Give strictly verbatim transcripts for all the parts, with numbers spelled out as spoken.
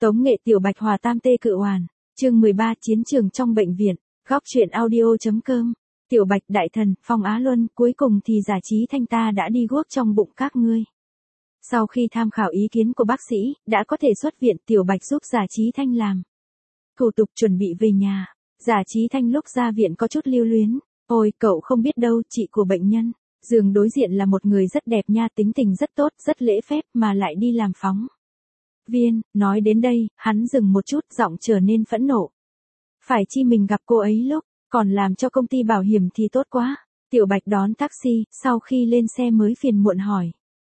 Tống nghệ Tiểu Bạch hòa tam tê cự hoàn. Chương mười ba Chiến trường trong bệnh viện. Góc truyện audio.com. Tiểu Bạch đại thần, Phong Á Luân, cuối cùng thì Giả Trí Thanh ta đã đi guốc trong bụng các ngươi. Sau khi tham khảo ý kiến của bác sĩ, đã có thể xuất viện. Tiểu Bạch giúp Giả Trí Thanh làm thủ tục chuẩn bị về nhà. Giả Trí Thanh lúc ra viện có chút lưu luyến. Ôi, cậu không biết đâu, chị của bệnh nhân. Giường đối diện là một người rất đẹp nha, tính tình rất tốt, rất lễ phép mà lại đi làm phóng viên. Nói đến đây, hắn dừng một chút, giọng trở nên phẫn nộ. Phải chi mình gặp cô ấy lúc còn làm cho công ty bảo hiểm thì tốt quá. Tiểu Bạch đón taxi, sau khi lên xe mới phiền muộn hỏi.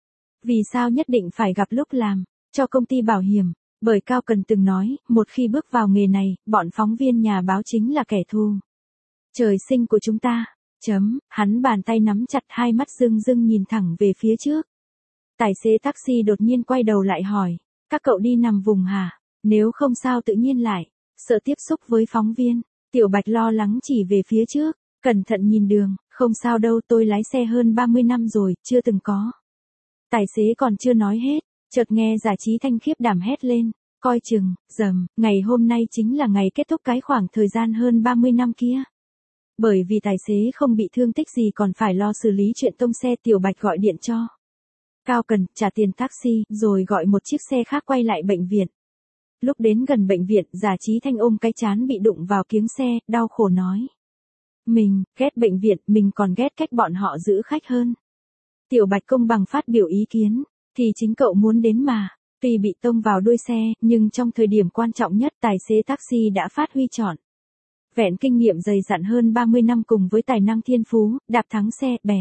Vì sao nhất định phải gặp lúc làm cho công ty bảo hiểm? Bởi Cao Cần từng nói, một khi bước vào nghề này, bọn phóng viên nhà báo chính là kẻ thù trời sinh của chúng ta. Chấm, hắn bàn tay nắm chặt, hai mắt rưng rưng nhìn thẳng về phía trước. Tài xế taxi đột nhiên quay đầu lại hỏi, các cậu đi nằm vùng hả? Nếu không sao tự nhiên lại sợ tiếp xúc với phóng viên. Tiểu Bạch lo lắng chỉ về phía trước, cẩn thận nhìn đường, không sao đâu, tôi lái xe hơn ba mươi năm rồi, chưa từng có. Tài xế còn chưa nói hết, chợt nghe Giả Trí Thanh khiếp đảm hét lên, coi chừng, dầm, ngày hôm nay chính là ngày kết thúc cái khoảng thời gian hơn ba mươi năm kia. Bởi vì tài xế không bị thương tích gì còn phải lo xử lý chuyện tông xe, Tiểu Bạch gọi điện cho Cao Cần, trả tiền taxi, rồi gọi một chiếc xe khác quay lại bệnh viện. Lúc đến gần bệnh viện, Giả Trí Thanh ôm cái trán bị đụng vào kiếng xe, đau khổ nói. Mình, ghét bệnh viện, mình còn ghét cách bọn họ giữ khách hơn. Tiểu Bạch công bằng phát biểu ý kiến, thì chính cậu muốn đến mà. Tuy bị tông vào đuôi xe, nhưng trong thời điểm quan trọng nhất tài xế taxi đã phát huy trọn vẹn kinh nghiệm dày dặn hơn ba mươi năm cùng với tài năng thiên phú, đạp thắng xe, bẻ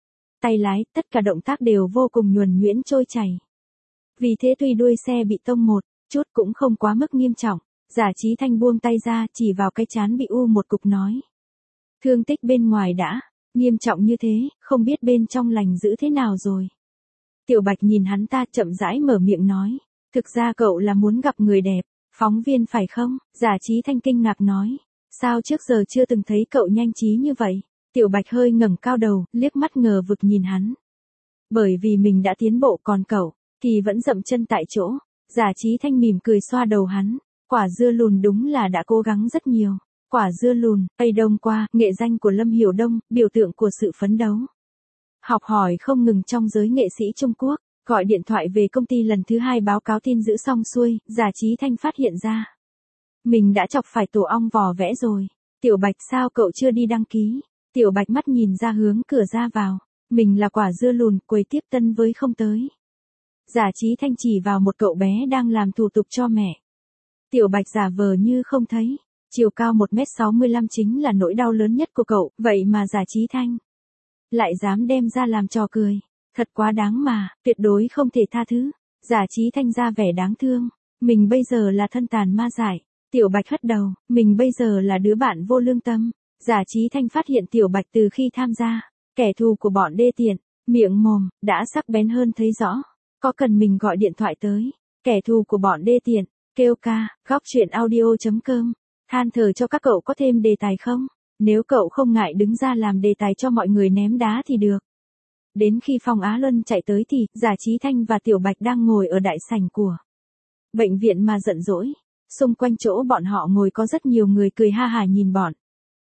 tay lái, tất cả động tác đều vô cùng nhuần nhuyễn trôi chảy. Vì thế tuy đuôi xe bị tông một chút cũng không quá mức nghiêm trọng. Giả Trí Thanh buông tay ra, chỉ vào cái trán bị u một cục nói. Thương tích bên ngoài đã nghiêm trọng như thế, không biết bên trong lành giữ thế nào rồi. Tiểu Bạch nhìn hắn ta chậm rãi mở miệng nói. Thực ra cậu là muốn gặp người đẹp, phóng viên phải không? Giả Trí Thanh kinh ngạc nói. Sao trước giờ chưa từng thấy cậu nhanh trí như vậy? Tiểu Bạch hơi ngẩng cao đầu, liếc mắt ngờ vực nhìn hắn. Bởi vì mình đã tiến bộ, còn cậu thì vẫn dậm chân tại chỗ. Giả Trí Thanh mỉm cười xoa đầu hắn. Quả dưa lùn đúng là đã cố gắng rất nhiều. Quả dưa lùn, Tây Đông qua, nghệ danh của Lâm Hiểu Đông, biểu tượng của sự phấn đấu. Học hỏi không ngừng trong giới nghệ sĩ Trung Quốc. Gọi điện thoại về công ty lần thứ hai báo cáo tin giữ xong xuôi, Giả Trí Thanh phát hiện ra. Mình đã chọc phải tổ ong vò vẽ rồi. Tiểu Bạch, sao cậu chưa đi đăng ký? Tiểu Bạch mắt nhìn ra hướng cửa ra vào. Mình là quả dưa lùn, quầy tiếp tân với không tới. Giả Trí Thanh chỉ vào một cậu bé đang làm thủ tục cho mẹ. Tiểu Bạch giả vờ như không thấy. Chiều cao một mét sáu mươi lăm chính là nỗi đau lớn nhất của cậu, vậy mà Giả Trí Thanh lại dám đem ra làm trò cười. Thật quá đáng mà, tuyệt đối không thể tha thứ. Giả Trí Thanh ra vẻ đáng thương. Mình bây giờ là thân tàn ma dại. Tiểu Bạch hất đầu, mình bây giờ là đứa bạn vô lương tâm. Giả Trí Thanh phát hiện Tiểu Bạch từ khi tham gia, kẻ thù của bọn đê tiện, miệng mồm, đã sắc bén hơn thấy rõ. Có cần mình gọi điện thoại tới, kẻ thù của bọn đê tiện, kêu ca, góc truyện audio.com, than thở cho các cậu có thêm đề tài không? Nếu cậu không ngại đứng ra làm đề tài cho mọi người ném đá thì được. Đến khi Phong Á Luân chạy tới thì, Giả Trí Thanh và Tiểu Bạch đang ngồi ở đại sảnh của bệnh viện mà giận dỗi. Xung quanh chỗ bọn họ ngồi có rất nhiều người cười ha hả nhìn bọn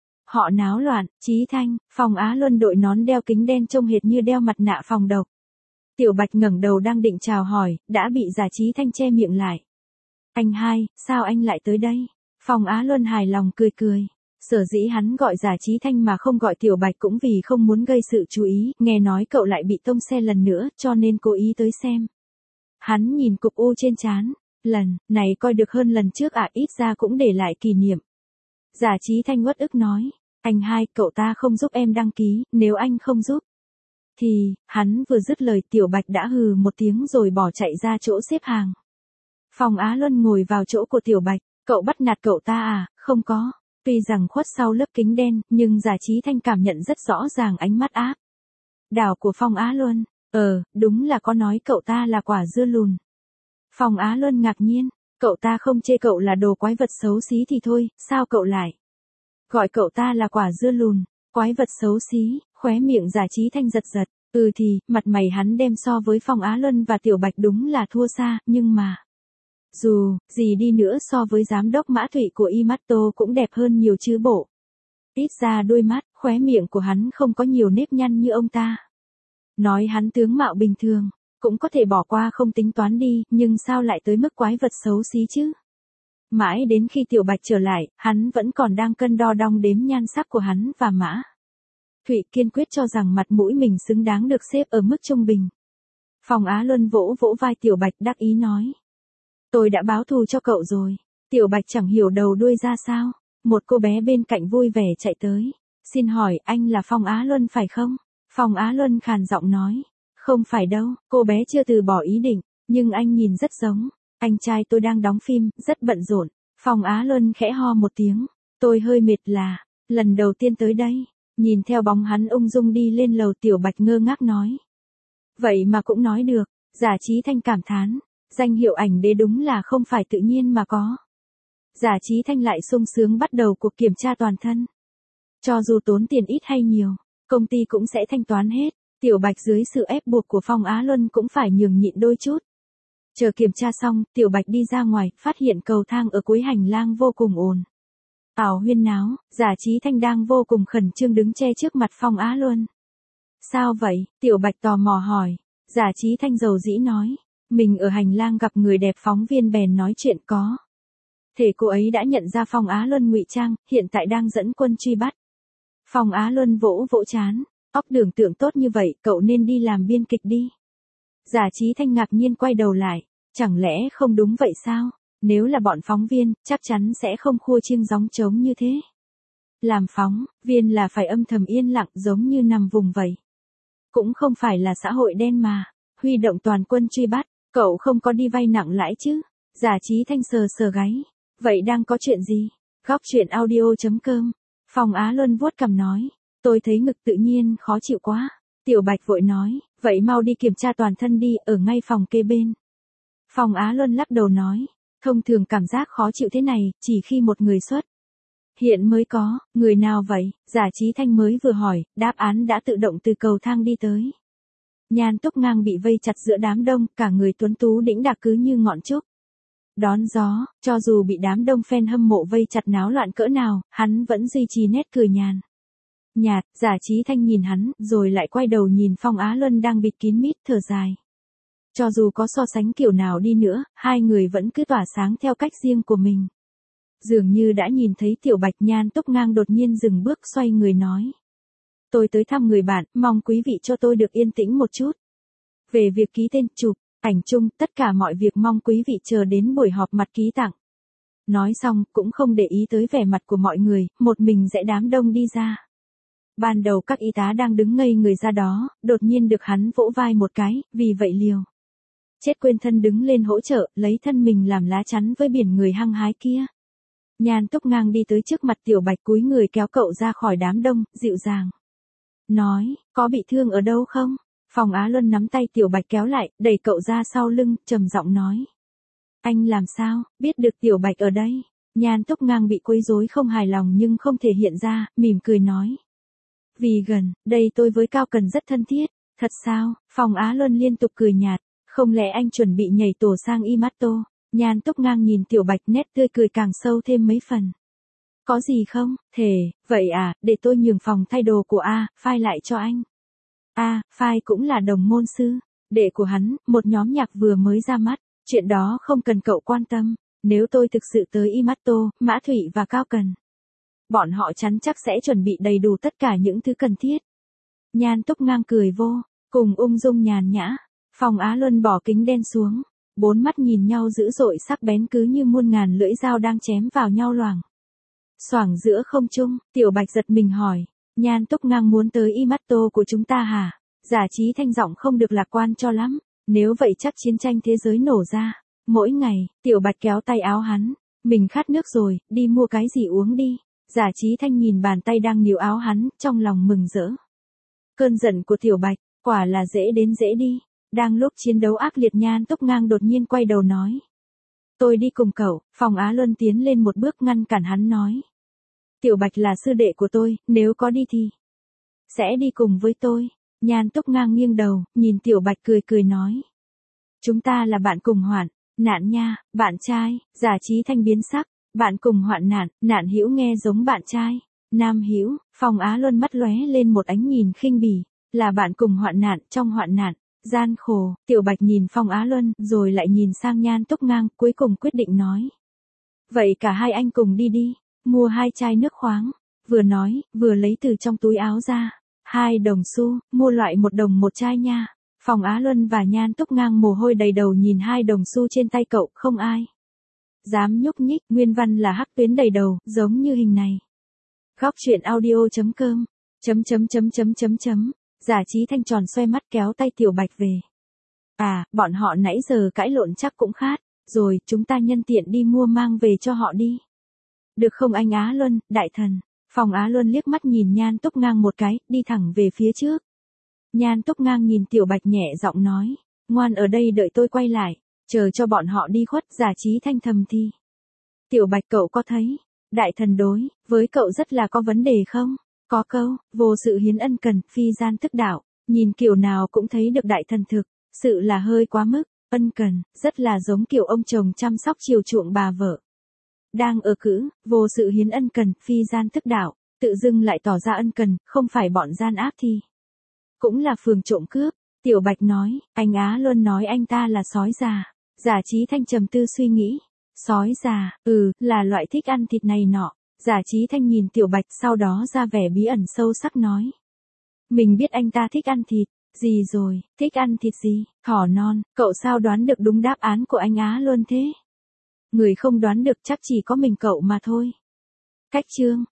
họ náo loạn. Trí Thanh, Phong Á Luân đội nón đeo kính đen trông hệt như đeo mặt nạ phòng độc. Tiểu Bạch ngẩng đầu đang định chào hỏi, đã bị Giả Trí Thanh che miệng lại. Anh hai, sao anh lại tới đây? Phong Á Luân hài lòng cười cười. Sở dĩ hắn gọi Giả Trí Thanh mà không gọi Tiểu Bạch cũng vì không muốn gây sự chú ý, nghe nói cậu lại bị tông xe lần nữa, cho nên cố ý tới xem. Hắn nhìn cục u trên trán. Lần này coi được hơn lần trước à, ít ra cũng để lại kỷ niệm. Giả Trí Thanh uất ức nói. Anh hai, cậu ta không giúp em đăng ký, nếu anh không giúp thì, hắn vừa dứt lời Tiểu Bạch đã hừ một tiếng rồi bỏ chạy ra chỗ xếp hàng. Phong Á Luân ngồi vào chỗ của Tiểu Bạch. Cậu bắt nạt cậu ta à? Không có. Tuy rằng khuất sau lớp kính đen, nhưng Giả Trí Thanh cảm nhận rất rõ ràng ánh mắt áp đảo của Phong Á Luân. Ờ, đúng là có nói cậu ta là quả dưa lùn. Phong Á Luân ngạc nhiên. Cậu ta không chê cậu là đồ quái vật xấu xí thì thôi, sao cậu lại gọi cậu ta là quả dưa lùn, quái vật xấu xí? Khóe miệng Giả Trí Thanh giật giật. Ừ thì, mặt mày hắn đem so với Phong Á Luân và Tiểu Bạch đúng là thua xa, nhưng mà Dù, gì đi nữa so với giám đốc Mã Thụy của Imato cũng đẹp hơn nhiều chứ bộ. Ít ra đôi mắt, khóe miệng của hắn không có nhiều nếp nhăn như ông ta. Nói hắn tướng mạo bình thường, cũng có thể bỏ qua không tính toán đi, nhưng sao lại tới mức quái vật xấu xí chứ? Mãi đến khi Tiểu Bạch trở lại, hắn vẫn còn đang cân đo đong đếm nhan sắc của hắn và Mã Thụy kiên quyết cho rằng mặt mũi mình xứng đáng được xếp ở mức trung bình. Phong Á Luân vỗ vỗ vai Tiểu Bạch đắc ý nói. Tôi đã báo thù cho cậu rồi. Tiểu Bạch chẳng hiểu đầu đuôi ra sao. Một cô bé bên cạnh vui vẻ chạy tới. Xin hỏi anh là Phong Á Luân phải không? Phong Á Luân khàn giọng nói. Không phải đâu, cô bé chưa từ bỏ ý định. Nhưng anh nhìn rất giống. Anh trai tôi đang đóng phim, rất bận rộn. Phong Á Luân khẽ ho một tiếng. Tôi hơi mệt là, lần đầu tiên tới đây. Nhìn theo bóng hắn ung dung đi lên lầu, Tiểu Bạch ngơ ngác nói. Vậy mà cũng nói được. Giả Chí Thanh cảm thán. Danh hiệu ảnh đế đúng là không phải tự nhiên mà có. Giả Chí Thanh lại sung sướng bắt đầu cuộc kiểm tra toàn thân. Cho dù tốn tiền ít hay nhiều, công ty cũng sẽ thanh toán hết. Tiểu Bạch dưới sự ép buộc của Phong Á Luân cũng phải nhường nhịn đôi chút. Chờ kiểm tra xong, Tiểu Bạch đi ra ngoài, phát hiện cầu thang ở cuối hành lang vô cùng ồn ào huyên náo. Giả Chí Thanh đang vô cùng khẩn trương đứng che trước mặt Phong Á Luân. Sao vậy? Tiểu Bạch tò mò hỏi. Giả Chí Thanh dầu dĩ nói. Mình ở hành lang gặp người đẹp, phóng viên bèn nói chuyện có thể cô ấy đã nhận ra Phong Á Luân ngụy trang, hiện tại đang dẫn quân truy bắt. Phong Á Luân vỗ vỗ trán. Óc tưởng tượng tốt như vậy, cậu nên đi làm biên kịch đi. Giả Chí Thanh ngạc nhiên quay đầu lại. Chẳng lẽ không đúng vậy sao? Nếu là bọn phóng viên, chắc chắn sẽ không khua chiêng gióng trống như thế. Làm phóng viên là phải âm thầm yên lặng giống như nằm vùng vậy. Cũng không phải là xã hội đen mà. Huy động toàn quân truy bắt, cậu không có đi vay nặng lãi chứ? Giả Chí Thanh sờ sờ gáy. Vậy đang có chuyện gì? Góc truyện audio chấm com. Phong Á Luân vuốt cằm nói. Tôi thấy ngực tự nhiên khó chịu quá. Tiểu Bạch vội nói. Vậy mau đi kiểm tra toàn thân đi, ở ngay phòng kê bên. Phong Á Luân lắc đầu nói. Thông thường cảm giác khó chịu thế này, chỉ khi một người xuất hiện mới có. Người nào vậy? Giả Chí Thanh mới vừa hỏi, đáp án đã tự động từ cầu thang đi tới. Nhan Túc Ngang bị vây chặt giữa đám đông, cả người tuấn tú đĩnh đạc cứ như ngọn trúc đón gió, cho dù bị đám đông fan hâm mộ vây chặt náo loạn cỡ nào, hắn vẫn duy trì nét cười nhàn nhạt. Giả Chí Thanh nhìn hắn, rồi lại quay đầu nhìn Phong Á Luân đang bịt kín mít, thở dài. Cho dù có so sánh kiểu nào đi nữa, hai người vẫn cứ tỏa sáng theo cách riêng của mình. Dường như đã nhìn thấy Tiểu Bạch. Nhan Túc Ngang đột nhiên dừng bước, xoay người nói. Tôi tới thăm người bạn, mong quý vị cho tôi được yên tĩnh một chút. Về việc ký tên, chụp ảnh chung, tất cả mọi việc mong quý vị chờ đến buổi họp mặt ký tặng. Nói xong, cũng không để ý tới vẻ mặt của mọi người, một mình rẽ đám đông đi ra. Ban đầu các y tá đang đứng ngây người ra đó, đột nhiên được hắn vỗ vai một cái, vì vậy liều chết quên thân đứng lên hỗ trợ, lấy thân mình làm lá chắn với biển người hăng hái kia. Nhan Túc Ngang đi tới trước mặt Tiểu Bạch, cúi người kéo cậu ra khỏi đám đông, dịu dàng nói, có bị thương ở đâu không? Phong Á Luân nắm tay Tiểu Bạch kéo lại, đẩy cậu ra sau lưng, trầm giọng nói. Anh làm sao, biết được Tiểu Bạch ở đây? Nhan Túc Ngang bị quấy rối không hài lòng nhưng không thể hiện ra, mỉm cười nói. Vì gần, đây tôi với Cao Cần rất thân thiết. Thật sao? Phong Á Luân liên tục cười nhạt. Không lẽ anh chuẩn bị nhảy tổ sang Imato? Nhan Túc Ngang nhìn Tiểu Bạch, nét tươi cười càng sâu thêm mấy phần. Có gì không? Thề, vậy à, để tôi nhường phòng thay đồ của A, Phai lại cho anh. A, Phai cũng là đồng môn sư, đệ của hắn, một nhóm nhạc vừa mới ra mắt, chuyện đó không cần cậu quan tâm, nếu tôi thực sự tới Imato, Mã Thụy và Cao Cần, bọn họ chắn chắc sẽ chuẩn bị đầy đủ tất cả những thứ cần thiết. Nhan Túc Ngang cười vô cùng ung dung nhàn nhã. Phong Á Luân bỏ kính đen xuống, bốn mắt nhìn nhau dữ dội sắc bén cứ như muôn ngàn lưỡi dao đang chém vào nhau loảng xoảng giữa không trung. Tiểu Bạch giật mình hỏi, Nhan Túc Ngang muốn tới Imato của chúng ta hả? Giả Chí Thanh giọng không được lạc quan cho lắm, nếu vậy chắc chiến tranh thế giới nổ ra. Mỗi ngày, Tiểu Bạch kéo tay áo hắn, mình khát nước rồi, đi mua cái gì uống đi. Giả Chí Thanh nhìn bàn tay đang níu áo hắn, trong lòng mừng rỡ. Cơn giận của Tiểu Bạch, quả là dễ đến dễ đi. Đang lúc chiến đấu ác liệt, Nhan Túc Ngang đột nhiên quay đầu nói. Tôi đi cùng cậu. Phong Á Luân tiến lên một bước ngăn cản hắn nói. Tiểu Bạch là sư đệ của tôi, nếu có đi thì sẽ đi cùng với tôi. Nhan Túc Ngang nghiêng đầu, nhìn Tiểu Bạch cười cười nói. Chúng ta là bạn cùng hoạn, Nạn nha, bạn trai, Giả Chí Thanh biến sắc, bạn cùng hoạn nạn, Nạn Hữu nghe giống bạn trai. Nam Hữu, Phong Á Luân mắt lóe lên một ánh nhìn khinh bỉ, là bạn cùng hoạn nạn, trong hoạn nạn, gian khổ. Tiểu Bạch nhìn Phong Á Luân, rồi lại nhìn sang Nhan Túc Ngang, cuối cùng quyết định nói. Vậy cả hai anh cùng đi đi, mua hai chai nước khoáng. Vừa nói, vừa lấy từ trong túi áo ra, hai đồng xu, mua loại một đồng một chai nha. Phong Á Luân và Nhan Túc Ngang mồ hôi đầy đầu nhìn hai đồng xu trên tay cậu, không ai dám nhúc nhích, nguyên văn là hắc tuyến đầy đầu, giống như hình này. Góc truyện audio.com, chấm chấm chấm chấm chấm chấm, Giả Chí Thanh tròn xoe mắt kéo tay Tiểu Bạch về. À, bọn họ nãy giờ cãi lộn chắc cũng khát, rồi, chúng ta nhân tiện đi mua mang về cho họ đi. Được không anh Á Luân, đại thần? Phong Á Luân liếc mắt nhìn Nhan Túc Ngang một cái, đi thẳng về phía trước. Nhan Túc Ngang nhìn Tiểu Bạch nhẹ giọng nói, ngoan ở đây đợi tôi quay lại, chờ cho bọn họ đi khuất. Giả Chí Thanh thầm thì. Tiểu Bạch cậu có thấy, đại thần đối với cậu rất là có vấn đề không? Có câu, vô sự hiến ân cần, phi gian tức đạo, nhìn kiểu nào cũng thấy được đại thần thực, sự là hơi quá mức, ân cần, rất là giống kiểu ông chồng chăm sóc chiều chuộng bà vợ. Đang ở cữ, vô sự hiến ân cần, phi gian tức đạo, tự dưng lại tỏ ra ân cần, không phải bọn gian ác thì cũng là phường trộm cướp. Tiểu Bạch nói, anh Á Luân nói anh ta là sói già. Giả Chí Thanh trầm tư suy nghĩ. Sói già, ừ, là loại thích ăn thịt này nọ. Giả Chí Thanh nhìn Tiểu Bạch sau đó ra vẻ bí ẩn sâu sắc nói. Mình biết anh ta thích ăn thịt. Gì rồi, thích ăn thịt gì? Thỏ non, cậu sao đoán được đúng đáp án của anh Á Luân thế? Người không đoán được chắc chỉ có mình cậu mà thôi. Cách chương.